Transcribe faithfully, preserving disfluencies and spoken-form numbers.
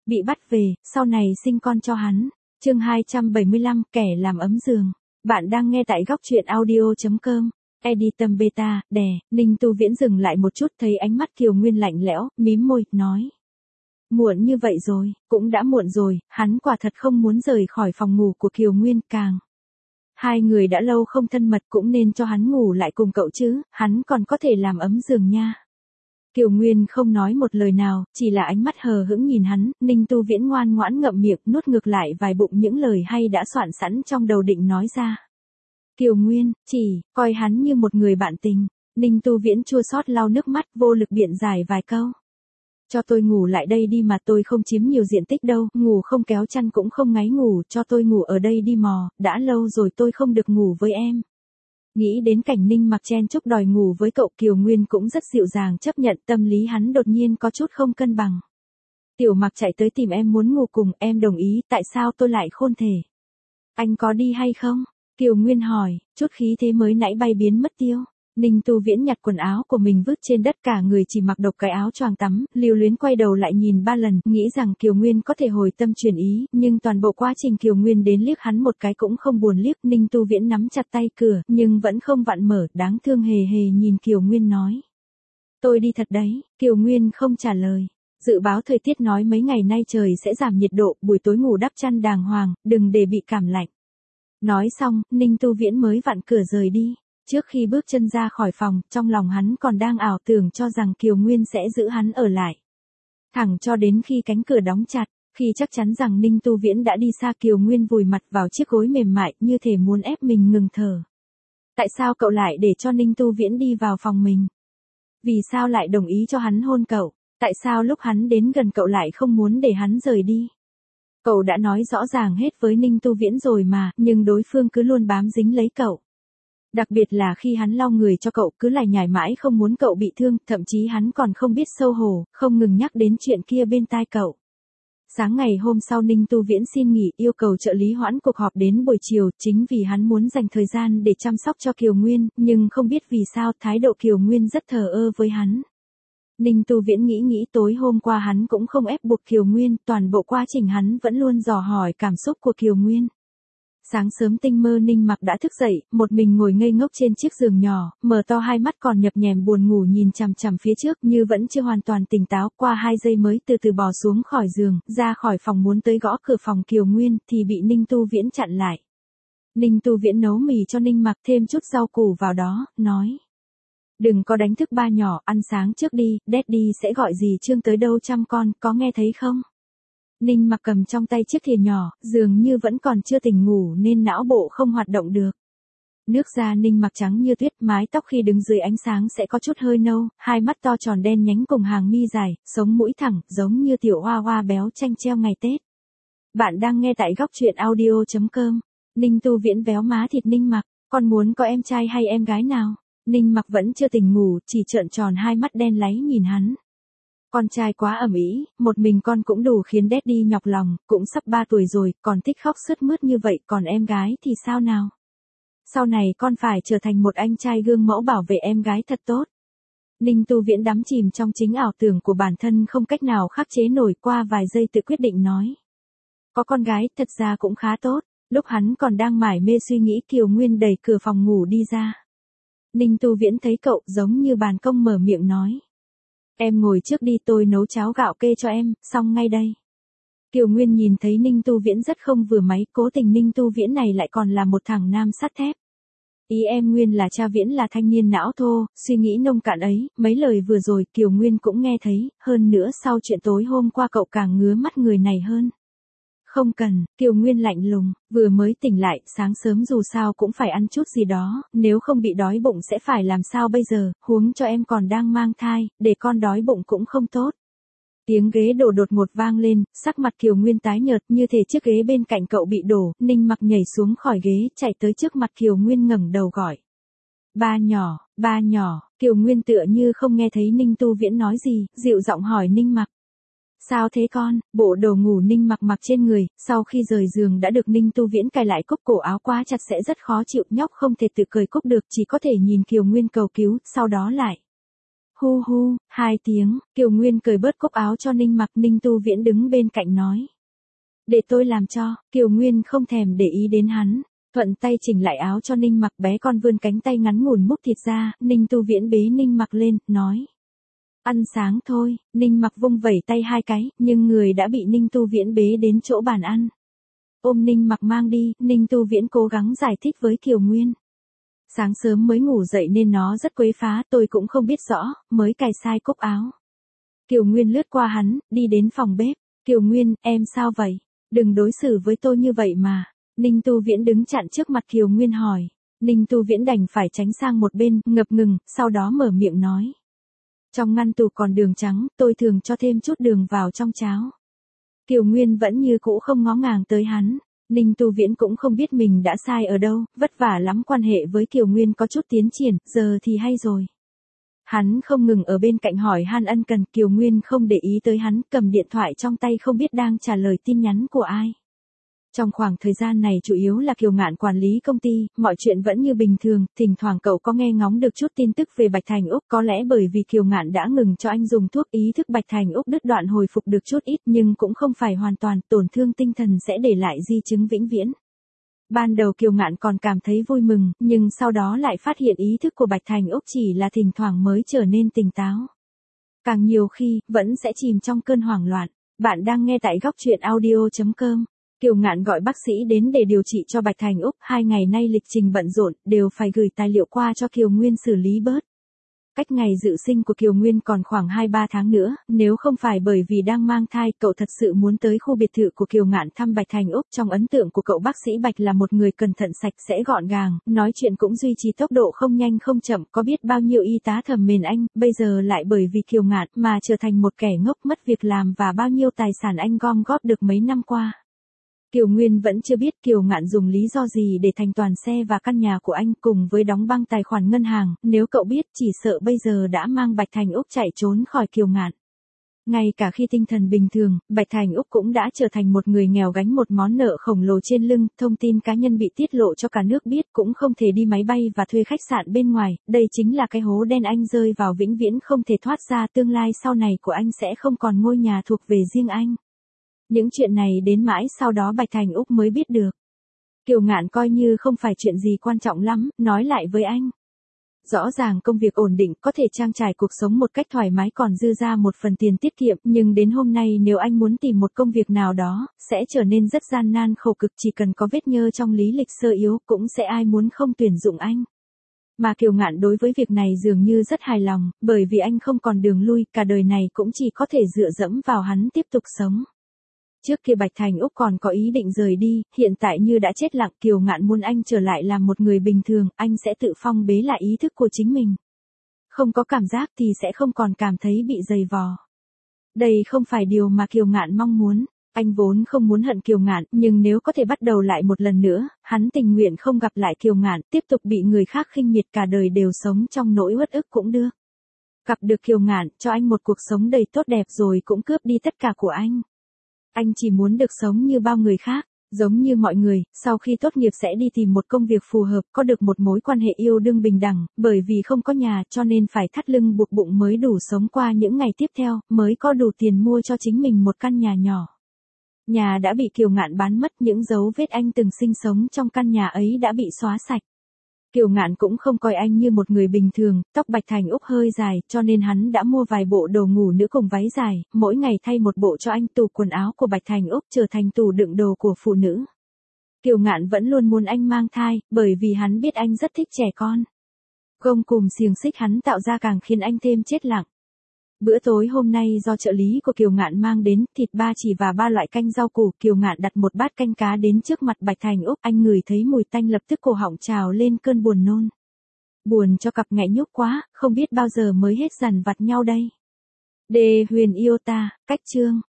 bị bắt về, sau này sinh con cho hắn. Chương hai trăm bảy mươi lăm, kẻ làm ấm giường. Bạn đang nghe tại góc truyện audio chấm com. Editum beta, đè, Ninh Tu Viễn dừng lại một chút thấy ánh mắt Kiều Nguyên lạnh lẽo, mím môi, nói. Muộn như vậy rồi, cũng đã muộn rồi, hắn quả thật không muốn rời khỏi phòng ngủ của Kiều Nguyên càng. Hai người đã lâu không thân mật cũng nên cho hắn ngủ lại cùng cậu chứ, hắn còn có thể làm ấm giường nha. Kiều Nguyên không nói một lời nào, chỉ là ánh mắt hờ hững nhìn hắn, Ninh Tu Viễn ngoan ngoãn ngậm miệng nuốt ngược lại vài bụng những lời hay đã soạn sẵn trong đầu định nói ra. Kiều Nguyên, chỉ, coi hắn như một người bạn tình. Ninh Tu Viễn chua xót lau nước mắt vô lực biện giải vài câu. Cho tôi ngủ lại đây đi mà tôi không chiếm nhiều diện tích đâu, ngủ không kéo chăn cũng không ngáy ngủ, cho tôi ngủ ở đây đi mò, đã lâu rồi tôi không được ngủ với em. Nghĩ đến cảnh Ninh Mặc chen chúc đòi ngủ với cậu, Kiều Nguyên cũng rất dịu dàng chấp nhận, tâm lý hắn đột nhiên có chút không cân bằng. Tiểu Mặc chạy tới tìm em muốn ngủ cùng, em đồng ý, tại sao tôi lại khôn thể? Anh có đi hay không? Kiều Nguyên hỏi, chút khí thế mới nãy bay biến mất tiêu. Ninh Tu Viễn nhặt quần áo của mình vứt trên đất, cả người chỉ mặc độc cái áo choàng tắm, lưu luyến quay đầu lại nhìn ba lần, nghĩ rằng Kiều Nguyên có thể hồi tâm chuyển ý, nhưng toàn bộ quá trình Kiều Nguyên đến liếc hắn một cái cũng không buồn liếc. Ninh Tu Viễn nắm chặt tay cửa, nhưng vẫn không vặn mở, đáng thương hề hề nhìn Kiều Nguyên nói. Tôi đi thật đấy, Kiều Nguyên không trả lời. Dự báo thời tiết nói mấy ngày nay trời sẽ giảm nhiệt độ, buổi tối ngủ đắp chăn đàng hoàng, đừng để bị cảm lạnh. Nói xong, Ninh Tu Viễn mới vặn cửa rời đi. Trước khi bước chân ra khỏi phòng, trong lòng hắn còn đang ảo tưởng cho rằng Kiều Nguyên sẽ giữ hắn ở lại. Thẳng cho đến khi cánh cửa đóng chặt, khi chắc chắn rằng Ninh Tu Viễn đã đi xa, Kiều Nguyên vùi mặt vào chiếc gối mềm mại như thể muốn ép mình ngừng thở. Tại sao cậu lại để cho Ninh Tu Viễn đi vào phòng mình? Vì sao lại đồng ý cho hắn hôn cậu? Tại sao lúc hắn đến gần cậu lại không muốn để hắn rời đi? Cậu đã nói rõ ràng hết với Ninh Tu Viễn rồi mà, nhưng đối phương cứ luôn bám dính lấy cậu. Đặc biệt là khi hắn lau người cho cậu, cứ lải nhải mãi không muốn cậu bị thương, thậm chí hắn còn không biết xấu hổ, không ngừng nhắc đến chuyện kia bên tai cậu. Sáng ngày hôm sau Ninh Tu Viễn xin nghỉ, yêu cầu trợ lý hoãn cuộc họp đến buổi chiều, chính vì hắn muốn dành thời gian để chăm sóc cho Kiều Nguyên, nhưng không biết vì sao thái độ Kiều Nguyên rất thờ ơ với hắn. Ninh Tu Viễn nghĩ nghĩ tối hôm qua hắn cũng không ép buộc Kiều Nguyên, toàn bộ quá trình hắn vẫn luôn dò hỏi cảm xúc của Kiều Nguyên. Sáng sớm tinh mơ Ninh Mặc đã thức dậy, một mình ngồi ngây ngốc trên chiếc giường nhỏ, mở to hai mắt còn nhập nhèm buồn ngủ nhìn chằm chằm phía trước như vẫn chưa hoàn toàn tỉnh táo, qua hai giây mới từ từ bò xuống khỏi giường, ra khỏi phòng muốn tới gõ cửa phòng Kiều Nguyên thì bị Ninh Tu Viễn chặn lại. Ninh Tu Viễn nấu mì cho Ninh Mặc thêm chút rau củ vào đó, nói. Đừng có đánh thức ba nhỏ, ăn sáng trước đi, Daddy sẽ gọi dì Trương tới đâu chăm con, có nghe thấy không? Ninh Mặc cầm trong tay chiếc thìa nhỏ, dường như vẫn còn chưa tỉnh ngủ nên não bộ không hoạt động được. Nước da Ninh Mặc trắng như tuyết, mái tóc khi đứng dưới ánh sáng sẽ có chút hơi nâu, hai mắt to tròn đen nhánh cùng hàng mi dài, sống mũi thẳng, giống như tiểu hoa hoa béo chanh treo ngày Tết. Bạn đang nghe tại góc truyện audio chấm com. Ninh Tu Viễn véo má thịt Ninh Mặc, con muốn có em trai hay em gái nào? Ninh Mặc vẫn chưa tỉnh ngủ, chỉ trợn tròn hai mắt đen láy nhìn hắn. Con trai quá ầm ĩ, một mình con cũng đủ khiến Daddy nhọc lòng, cũng sắp ba tuổi rồi, còn thích khóc sướt mướt như vậy, còn em gái thì sao nào? Sau này con phải trở thành một anh trai gương mẫu bảo vệ em gái thật tốt. Ninh Tu Viễn đắm chìm trong chính ảo tưởng của bản thân không cách nào khắc chế nổi, qua vài giây tự quyết định nói. Có con gái thật ra cũng khá tốt, lúc hắn còn đang mải mê suy nghĩ Kiều Nguyên đẩy cửa phòng ngủ đi ra. Ninh Tu Viễn thấy cậu giống như bàn công mở miệng nói. Em ngồi trước đi, tôi nấu cháo gạo kê cho em, xong ngay đây. Kiều Nguyên nhìn thấy Ninh Tu Viễn rất không vừa máy, cố tình Ninh Tu Viễn này lại còn là một thằng nam sắt thép. Ý em Nguyên là cha Viễn là thanh niên não thô, suy nghĩ nông cạn ấy, mấy lời vừa rồi Kiều Nguyên cũng nghe thấy, hơn nữa sau chuyện tối hôm qua cậu càng ngứa mắt người này hơn. Không cần, Kiều Nguyên lạnh lùng, vừa mới tỉnh lại, sáng sớm dù sao cũng phải ăn chút gì đó, nếu không bị đói bụng sẽ phải làm sao bây giờ, huống cho em còn đang mang thai, để con đói bụng cũng không tốt. Tiếng ghế đổ đột ngột vang lên, sắc mặt Kiều Nguyên tái nhợt như thể chiếc ghế bên cạnh cậu bị đổ, Ninh Mặc nhảy xuống khỏi ghế, chạy tới trước mặt Kiều Nguyên ngẩng đầu gọi. Ba nhỏ, ba nhỏ, Kiều Nguyên tựa như không nghe thấy Ninh Tu Viễn nói gì, dịu giọng hỏi Ninh Mặc. Sao thế con? Bộ đồ ngủ Ninh Mặc mặc trên người, sau khi rời giường đã được Ninh Tu Viễn cài lại cúc cổ áo quá chặt sẽ rất khó chịu, nhóc không thể tự cởi cúc được, chỉ có thể nhìn Kiều Nguyên cầu cứu, sau đó lại Hu hu, hai tiếng, Kiều Nguyên cởi bớt cúc áo cho Ninh Mặc, Ninh Tu Viễn đứng bên cạnh nói. Để tôi làm cho, Kiều Nguyên không thèm để ý đến hắn, thuận tay chỉnh lại áo cho Ninh Mặc, bé con vươn cánh tay ngắn ngủn múc thịt ra, Ninh Tu Viễn bế Ninh Mặc lên, nói. Ăn sáng thôi, Ninh Mặc vung vẩy tay hai cái, nhưng người đã bị Ninh Tu Viễn bế đến chỗ bàn ăn. Ôm Ninh Mặc mang đi, Ninh Tu Viễn cố gắng giải thích với Kiều Nguyên. Sáng sớm mới ngủ dậy nên nó rất quấy phá, tôi cũng không biết rõ, mới cài sai cúc áo. Kiều Nguyên lướt qua hắn, đi đến phòng bếp. Kiều Nguyên, em sao vậy? Đừng đối xử với tôi như vậy mà. Ninh Tu Viễn đứng chặn trước mặt Kiều Nguyên hỏi. Ninh Tu Viễn đành phải tránh sang một bên, ngập ngừng, sau đó mở miệng nói. Trong ngăn tủ còn đường trắng, tôi thường cho thêm chút đường vào trong cháo. Kiều Nguyên vẫn như cũ không ngó ngàng tới hắn. Ninh Tu Viễn cũng không biết mình đã sai ở đâu, vất vả lắm quan hệ với Kiều Nguyên có chút tiến triển, giờ thì hay rồi. Hắn không ngừng ở bên cạnh hỏi han ân cần, Kiều Nguyên không để ý tới hắn, cầm điện thoại trong tay không biết đang trả lời tin nhắn của ai. Trong khoảng thời gian này chủ yếu là Kiều Ngạn quản lý công ty, mọi chuyện vẫn như bình thường, thỉnh thoảng cậu có nghe ngóng được chút tin tức về Bạch Thành Úc, có lẽ bởi vì Kiều Ngạn đã ngừng cho anh dùng thuốc, ý thức Bạch Thành Úc đứt đoạn hồi phục được chút ít, nhưng cũng không phải hoàn toàn, tổn thương tinh thần sẽ để lại di chứng vĩnh viễn. Ban đầu Kiều Ngạn còn cảm thấy vui mừng, nhưng sau đó lại phát hiện ý thức của Bạch Thành Úc chỉ là thỉnh thoảng mới trở nên tỉnh táo. Càng nhiều khi, vẫn sẽ chìm trong cơn hoảng loạn. Bạn đang nghe tại góc truyện audio chấm com. Kiều Ngạn gọi bác sĩ đến để điều trị cho Bạch Thành Úc, hai ngày nay lịch trình bận rộn, đều phải gửi tài liệu qua cho Kiều Nguyên xử lý bớt. Cách ngày dự sinh của Kiều Nguyên còn khoảng hai ba tháng nữa, nếu không phải bởi vì đang mang thai, cậu thật sự muốn tới khu biệt thự của Kiều Ngạn thăm Bạch Thành Úc. Trong ấn tượng của cậu bác sĩ Bạch là một người cẩn thận sạch sẽ gọn gàng, nói chuyện cũng duy trì tốc độ không nhanh không chậm, có biết bao nhiêu y tá thầm mến anh, bây giờ lại bởi vì Kiều Ngạn mà trở thành một kẻ ngốc, mất việc làm và bao nhiêu tài sản anh gom góp được mấy năm qua. Kiều Nguyên vẫn chưa biết Kiều Ngạn dùng lý do gì để thành toàn xe và căn nhà của anh cùng với đóng băng tài khoản ngân hàng, nếu cậu biết chỉ sợ bây giờ đã mang Bạch Thành Úc chạy trốn khỏi Kiều Ngạn. Ngay cả khi tinh thần bình thường, Bạch Thành Úc cũng đã trở thành một người nghèo gánh một món nợ khổng lồ trên lưng, thông tin cá nhân bị tiết lộ cho cả nước biết, cũng không thể đi máy bay và thuê khách sạn bên ngoài, đây chính là cái hố đen anh rơi vào vĩnh viễn không thể thoát ra, tương lai sau này của anh sẽ không còn ngôi nhà thuộc về riêng anh. Những chuyện này đến mãi sau đó Bạch Thành Úc mới biết được. Kiều Ngạn coi như không phải chuyện gì quan trọng lắm, nói lại với anh. Rõ ràng công việc ổn định, có thể trang trải cuộc sống một cách thoải mái còn dư ra một phần tiền tiết kiệm, nhưng đến hôm nay nếu anh muốn tìm một công việc nào đó, sẽ trở nên rất gian nan khổ cực, chỉ cần có vết nhơ trong lý lịch sơ yếu cũng sẽ ai muốn không tuyển dụng anh. Mà Kiều Ngạn đối với việc này dường như rất hài lòng, bởi vì anh không còn đường lui, cả đời này cũng chỉ có thể dựa dẫm vào hắn tiếp tục sống. Trước kia Bạch Thành Úc còn có ý định rời đi, hiện tại như đã chết lặng, Kiều Ngạn muốn anh trở lại làm một người bình thường, anh sẽ tự phong bế lại ý thức của chính mình. Không có cảm giác thì sẽ không còn cảm thấy bị dày vò. Đây không phải điều mà Kiều Ngạn mong muốn, anh vốn không muốn hận Kiều Ngạn, nhưng nếu có thể bắt đầu lại một lần nữa, hắn tình nguyện không gặp lại Kiều Ngạn, tiếp tục bị người khác khinh miệt cả đời đều sống trong nỗi uất ức cũng được. Gặp được Kiều Ngạn, cho anh một cuộc sống đầy tốt đẹp rồi cũng cướp đi tất cả của anh. Anh chỉ muốn được sống như bao người khác, giống như mọi người, sau khi tốt nghiệp sẽ đi tìm một công việc phù hợp, có được một mối quan hệ yêu đương bình đẳng, bởi vì không có nhà cho nên phải thắt lưng buộc bụng mới đủ sống qua những ngày tiếp theo, mới có đủ tiền mua cho chính mình một căn nhà nhỏ. Nhà đã bị Kiều Ngạn bán mất, những dấu vết anh từng sinh sống trong căn nhà ấy đã bị xóa sạch. Kiều Ngạn cũng không coi anh như một người bình thường, tóc Bạch Thành Úc hơi dài, cho nên hắn đã mua vài bộ đồ ngủ nữ cùng váy dài, mỗi ngày thay một bộ cho anh. Tủ quần áo của Bạch Thành Úc trở thành tủ đựng đồ của phụ nữ. Kiều Ngạn vẫn luôn muốn anh mang thai, bởi vì hắn biết anh rất thích trẻ con. Gông cùm xiềng xích hắn tạo ra càng khiến anh thêm chết lặng. Bữa tối hôm nay do trợ lý của Kiều Ngạn mang đến, thịt ba chỉ và ba loại canh rau củ. Kiều Ngạn đặt một bát canh cá đến trước mặt Bạch Thành Úc, anh ngửi thấy mùi tanh lập tức cổ họng trào lên cơn buồn nôn. Buồn cho cặp nghẹ nhúc quá, không biết bao giờ mới hết dằn vặt nhau đây. Đê Huyền yêu ta, cách chương.